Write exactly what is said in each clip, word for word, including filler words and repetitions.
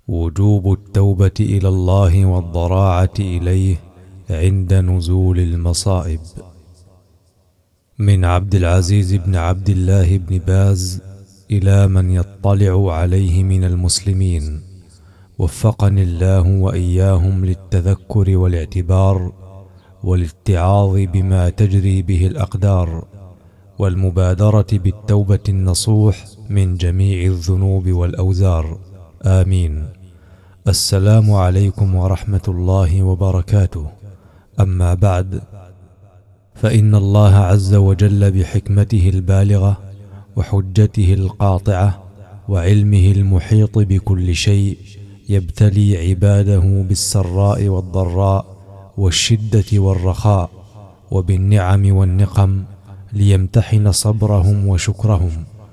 وجوب التوبة إلى الله والضراعة إليه عند نزول المصائب. من عبد العزيز بن عبد الله بن باز إلى من يطلع عليه من المسلمين، وفقني الله وإياهم للتذكر والاعتبار والاتعاظ بما تجري به الأقدار، والمبادرة بالتوبة النصوح من جميع الذنوب والأوزار، آمين. السلام عليكم ورحمة الله وبركاته. أما بعد، فإن الله عز وجل بحكمته البالغة وحجته القاطعة وعلمه المحيط بكل شيء يبتلي عباده بالسراء والضراء والشدة والرخاء وبالنعم والنقم ليمتحن صبرهم وشكرهم.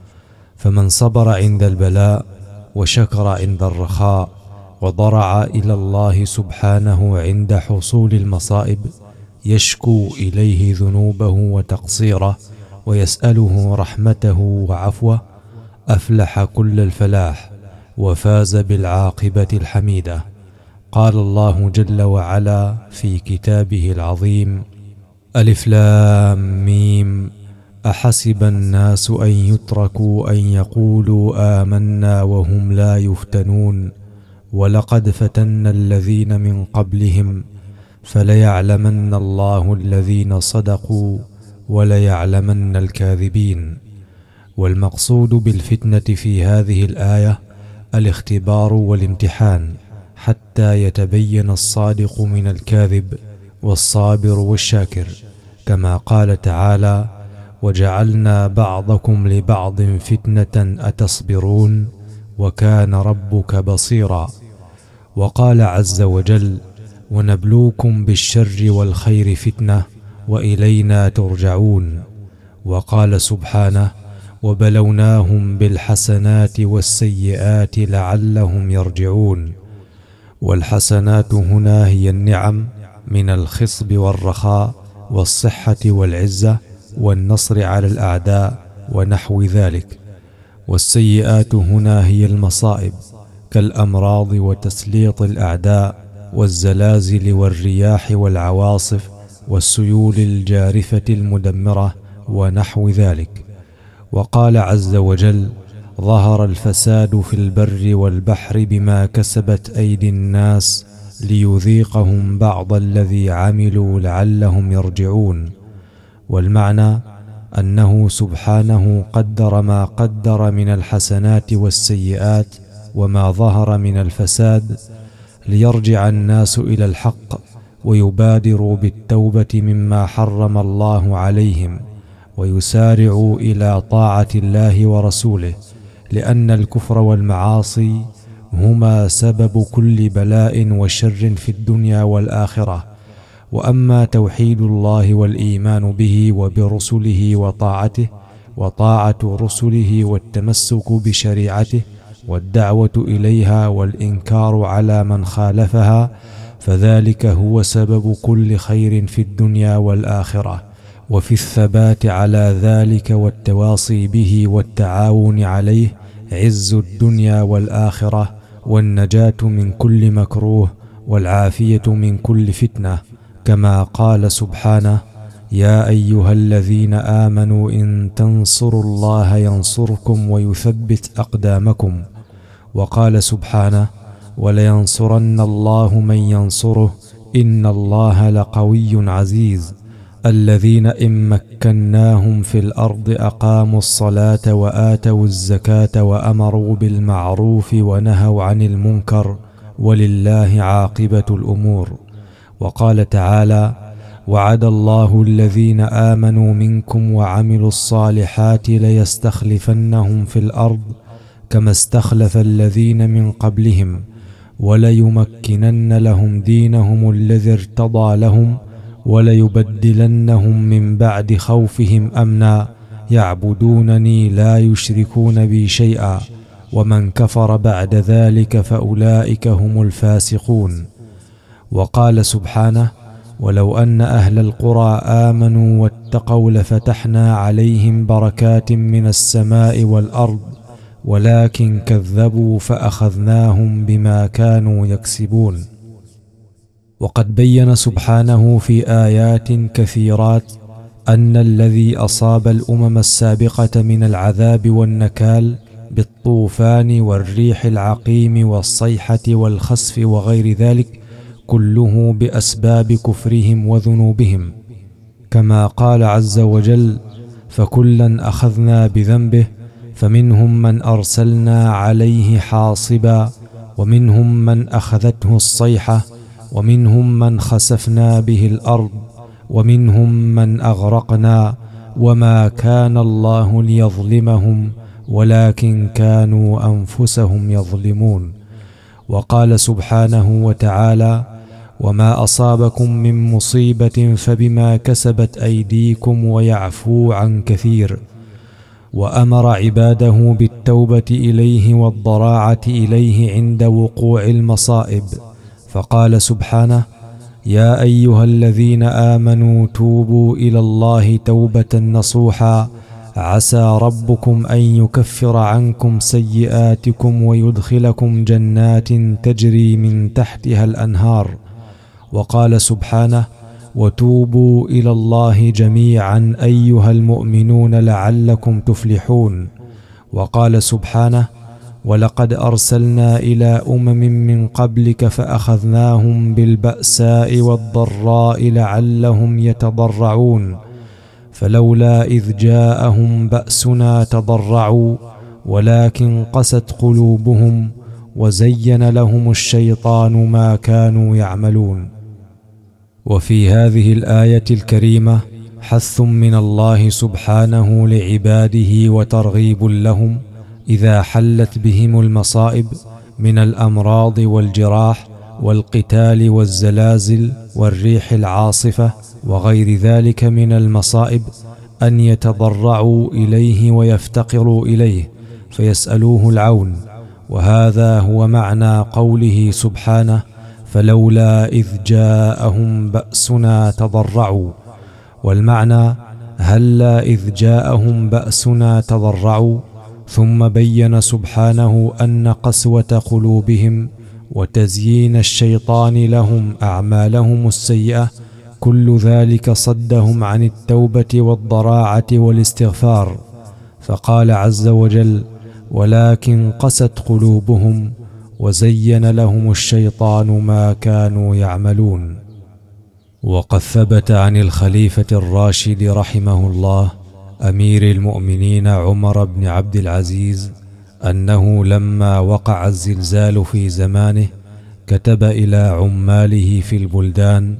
فمن صبر عند البلاء وشكر عند الرخاء وضرع إلى الله سبحانه عند حصول المصائب يشكو إليه ذنوبه وتقصيره ويسأله رحمته وعفوه، أفلح كل الفلاح وفاز بالعاقبة الحميدة. قال الله جل وعلا في كتابه العظيم: ألف لام ميم، أحسب الناس أن يتركوا أن يقولوا آمنا وهم لا يفتنون، ولقد فتنا الذين من قبلهم فليعلمن الله الذين صدقوا وليعلمن الكاذبين. والمقصود بالفتنة في هذه الآية الاختبار والامتحان حتى يتبين الصادق من الكاذب والصابر والشاكر، كما قال تعالى: وجعلنا بعضكم لبعض فتنة أتصبرون وكان ربك بصيرا. وقال عز وجل: ونبلوكم بالشر والخير فتنة وإلينا ترجعون. وقال سبحانه: وبلوناهم بالحسنات والسيئات لعلهم يرجعون. والحسنات هنا هي النعم من الخصب والرخاء والصحة والعزة والنصر على الأعداء ونحو ذلك. والسيئات هنا هي المصائب كالأمراض وتسليط الأعداء والزلازل والرياح والعواصف والسيول الجارفة المدمرة ونحو ذلك. وقال عز وجل: ظهر الفساد في البر والبحر بما كسبت أيدي الناس ليذيقهم بعض الذي عملوا لعلهم يرجعون. والمعنى أنه سبحانه قدر ما قدر من الحسنات والسيئات وما ظهر من الفساد ليرجع الناس إلى الحق ويبادروا بالتوبة مما حرم الله عليهم ويسارعوا إلى طاعة الله ورسوله، لأن الكفر والمعاصي هما سبب كل بلاء وشر في الدنيا والآخرة. وأما توحيد الله والإيمان به وبرسله وطاعته وطاعة رسله والتمسك بشريعته والدعوة إليها والإنكار على من خالفها، فذلك هو سبب كل خير في الدنيا والآخرة. وفي الثبات على ذلك والتواصي به والتعاون عليه عز الدنيا والآخرة والنجاة من كل مكروه والعافية من كل فتنة، كما قال سبحانه: يا أيها الذين آمنوا إن تنصروا الله ينصركم ويثبت أقدامكم. وقال سبحانه: ولينصرن الله من ينصره إن الله لقوي عزيز. الذين إن مكناهم في الأرض أقاموا الصلاة وآتوا الزكاة وأمروا بالمعروف ونهوا عن المنكر ولله عاقبة الأمور. وقال تعالى: وعد الله الذين آمنوا منكم وعملوا الصالحات ليستخلفنهم في الأرض كما استخلف الذين من قبلهم وليمكنن لهم دينهم الذي ارتضى لهم وليبدلنهم من بعد خوفهم أمنا يعبدونني لا يشركون بي شيئا ومن كفر بعد ذلك فأولئك هم الفاسقون. وقال سبحانه: ولو أن أهل القرى آمنوا واتقوا لفتحنا عليهم بركات من السماء والأرض ولكن كذبوا فأخذناهم بما كانوا يكسبون. وقد بين سبحانه في آيات كثيرات أن الذي أصاب الأمم السابقة من العذاب والنكال بالطوفان والريح العقيم والصيحة والخسف وغير ذلك كله بأسباب كفرهم وذنوبهم، كما قال عز وجل: فكلا أخذنا بذنبه فمنهم من أرسلنا عليه حاصبا ومنهم من أخذته الصيحة ومنهم من خسفنا به الأرض ومنهم من أغرقنا وما كان الله ليظلمهم ولكن كانوا أنفسهم يظلمون. وقال سبحانه وتعالى: وما أصابكم من مصيبة فبما كسبت أيديكم ويعفو عن كثير. وأمر عباده بالتوبة إليه والضراعة إليه عند وقوع المصائب، فقال سبحانه: يا أيها الذين آمنوا توبوا إلى الله توبة نصوحا عسى ربكم أن يكفر عنكم سيئاتكم ويدخلكم جنات تجري من تحتها الأنهار. وقال سبحانه: وتوبوا إلى الله جميعا أيها المؤمنون لعلكم تفلحون. وقال سبحانه: ولقد أرسلنا إلى أمم من قبلك فأخذناهم بالبأساء والضراء لعلهم يتضرعون فلولا إذ جاءهم بأسنا تضرعوا ولكن قست قلوبهم وزين لهم الشيطان ما كانوا يعملون. وفي هذه الآية الكريمة حث من الله سبحانه لعباده وترغيب لهم إذا حلت بهم المصائب من الأمراض والجراح والقتال والزلازل والريح العاصفة وغير ذلك من المصائب أن يتضرعوا إليه ويفتقروا إليه فيسألوه العون. وهذا هو معنى قوله سبحانه: فلولا إذ جاءهم بأسنا تضرعوا. والمعنى: هلا إذ جاءهم بأسنا تضرعوا. ثم بين سبحانه أن قسوة قلوبهم وتزيين الشيطان لهم أعمالهم السيئة كل ذلك صدهم عن التوبة والضراعة والاستغفار، فقال عز وجل: ولكن قست قلوبهم وزين لهم الشيطان ما كانوا يعملون. وقد ثبت عن الخليفة الراشد رحمه الله أمير المؤمنين عمر بن عبد العزيز أنه لما وقع الزلزال في زمانه كتب إلى عماله في البلدان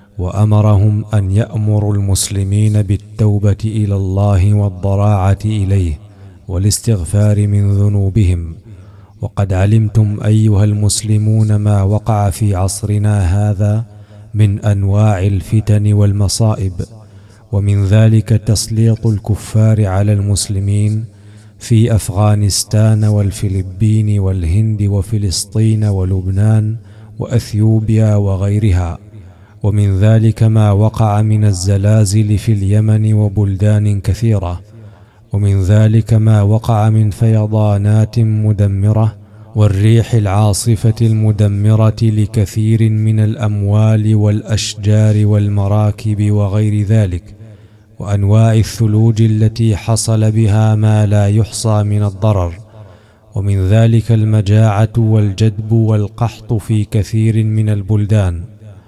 وأمرهم أن يأمروا المسلمين بالتوبة إلى الله والضراعة إليه والاستغفار من ذنوبهم. وقد علمتم أيها المسلمون ما وقع في عصرنا هذا من أنواع الفتن والمصائب، ومن ذلك تسليط الكفار على المسلمين في أفغانستان والفلبين والهند وفلسطين ولبنان وأثيوبيا وغيرها. ومن ذلك ما وقع من الزلازل في اليمن وبلدان كثيرة. ومن ذلك ما وقع من فيضانات مدمرة والريح العاصفة المدمرة لكثير من الأموال والأشجار والمراكب وغير ذلك، وأنواع الثلوج التي حصل بها ما لا يحصى من الضرر. ومن ذلك المجاعة والجدب والقحط في كثير من البلدان.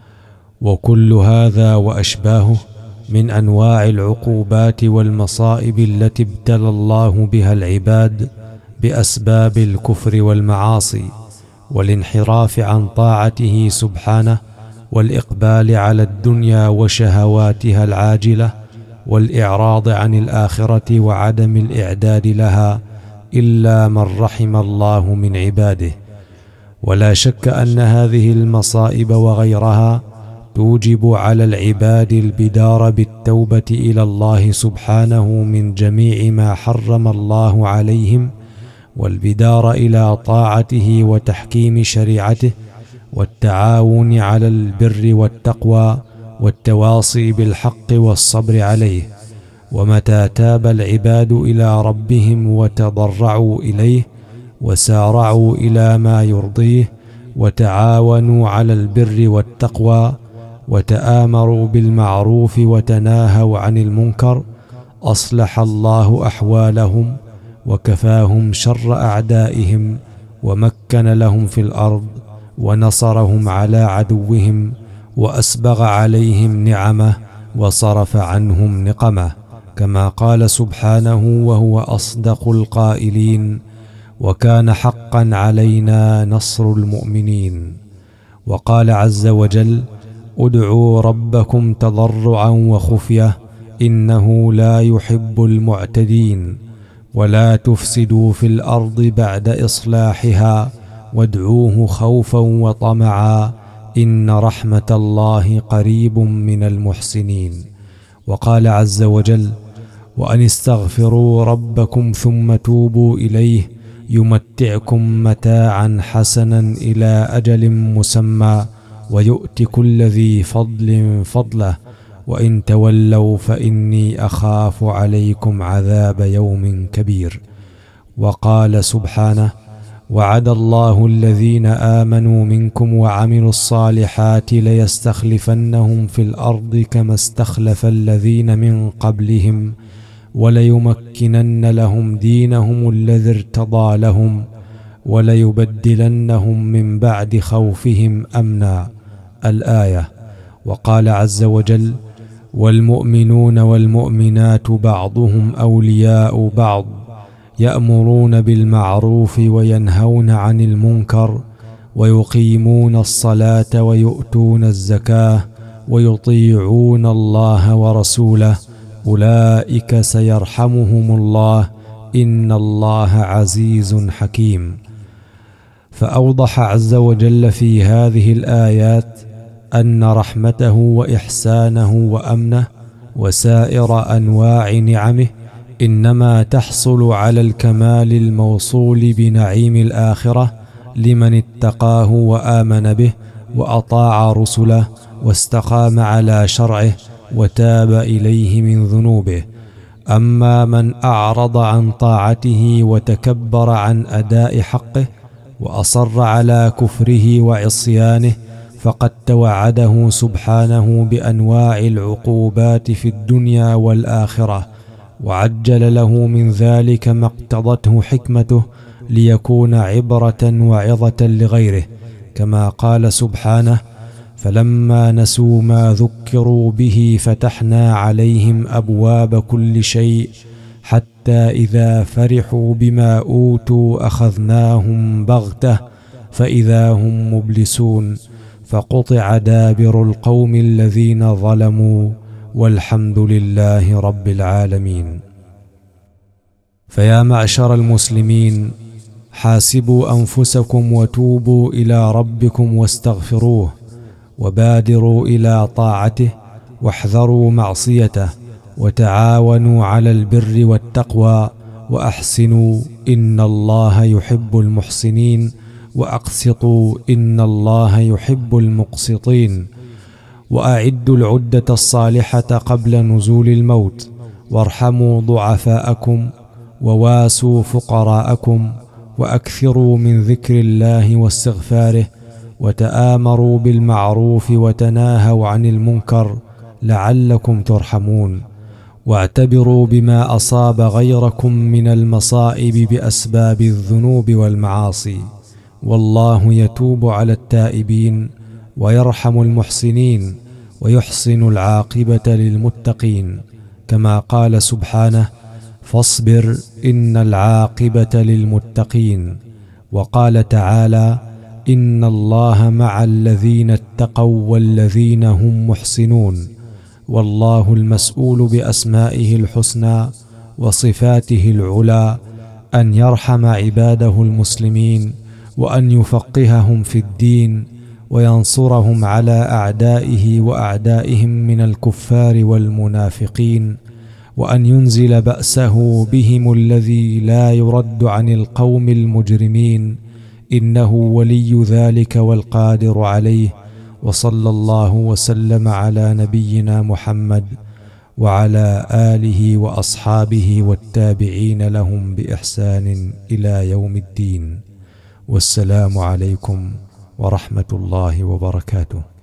وكل هذا وأشباهه من أنواع العقوبات والمصائب التي ابتلى الله بها العباد بأسباب الكفر والمعاصي والانحراف عن طاعته سبحانه والإقبال على الدنيا وشهواتها العاجلة والإعراض عن الآخرة وعدم الإعداد لها إلا من رحم الله من عباده. ولا شك أن هذه المصائب وغيرها توجب على العباد البدار بالتوبة إلى الله سبحانه من جميع ما حرم الله عليهم، والبدار إلى طاعته وتحكيم شريعته، والتعاون على البر والتقوى، والتواصي بالحق والصبر عليه. ومتى تاب العباد إلى ربهم وتضرعوا إليه وسارعوا إلى ما يرضيه وتعاونوا على البر والتقوى وتآمروا بالمعروف وتناهوا عن المنكر، أصلح الله أحوالهم وكفاهم شر أعدائهم ومكن لهم في الأرض ونصرهم على عدوهم وأسبغ عليهم نعمه وصرف عنهم نقمه، كما قال سبحانه وهو أصدق القائلين: وكان حقا علينا نصر المؤمنين. وقال عز وجل: ادعوا ربكم تضرعا وخفية إنه لا يحب المعتدين، ولا تفسدوا في الأرض بعد إصلاحها وادعوه خوفا وطمعا إن رحمة الله قريب من المحسنين. وقال عز وجل: وأن استغفروا ربكم ثم توبوا إليه يمتعكم متاعا حسنا إلى أجل مسمى ويؤت كل ذي فضل فضله وإن تولوا فإني أخاف عليكم عذاب يوم كبير. وقال سبحانه: وعد الله الذين آمنوا منكم وعملوا الصالحات ليستخلفنهم في الأرض كما استخلف الذين من قبلهم وليمكنن لهم دينهم الذي ارتضى لهم وليبدلنهم من بعد خوفهم أمنا. الآية. وقال عز وجل: والمؤمنون والمؤمنات بعضهم أولياء بعض يأمرون بالمعروف وينهون عن المنكر ويقيمون الصلاة ويؤتون الزكاة ويطيعون الله ورسوله أولئك سيرحمهم الله إن الله عزيز حكيم. فأوضح عز وجل في هذه الآيات أن رحمته وإحسانه وأمنه وسائر أنواع نعمه إنما تحصل على الكمال الموصول بنعيم الآخرة لمن اتقاه وآمن به وأطاع رسله واستقام على شرعه وتاب إليه من ذنوبه. أما من أعرض عن طاعته وتكبر عن أداء حقه وأصر على كفره وعصيانه فقد توعده سبحانه بأنواع العقوبات في الدنيا والآخرة، وعجل له من ذلك ما اقتضته حكمته ليكون عبرة وعظة لغيره، كما قال سبحانه: فلما نسوا ما ذكروا به فتحنا عليهم أبواب كل شيء حتى إذا فرحوا بما أوتوا أخذناهم بغتة فإذا هم مبلسون فقطع دابر القوم الذين ظلموا والحمد لله رب العالمين. فيا معشر المسلمين، حاسبوا أنفسكم وتوبوا إلى ربكم واستغفروه وبادروا إلى طاعته واحذروا معصيته وتعاونوا على البر والتقوى وأحسنوا إن الله يحب المحسنين وأقسطوا إن الله يحب المقسطين. وأعدوا العدة الصالحة قبل نزول الموت وارحموا ضعفاءكم وواسوا فقراءكم وأكثروا من ذكر الله واستغفاره وتآمروا بالمعروف وتناهوا عن المنكر لعلكم ترحمون. واعتبروا بما أصاب غيركم من المصائب بأسباب الذنوب والمعاصي، والله يتوب على التائبين ويرحم المحسنين ويحسن العاقبة للمتقين، كما قال سبحانه: فاصبر إن العاقبة للمتقين. وقال تعالى: إن الله مع الذين اتقوا والذين هم محسنون. والله المسؤول بأسمائه الحسنى وصفاته العلى أن يرحم عباده المسلمين وأن يفقههم في الدين وينصرهم على أعدائه وأعدائهم من الكفار والمنافقين، وأن ينزل بأسه بهم الذي لا يرد عن القوم المجرمين، إنه ولي ذلك والقادر عليه. وصلى الله وسلم على نبينا محمد وعلى آله وأصحابه والتابعين لهم بإحسان إلى يوم الدين. والسلام عليكم ورحمة الله وبركاته.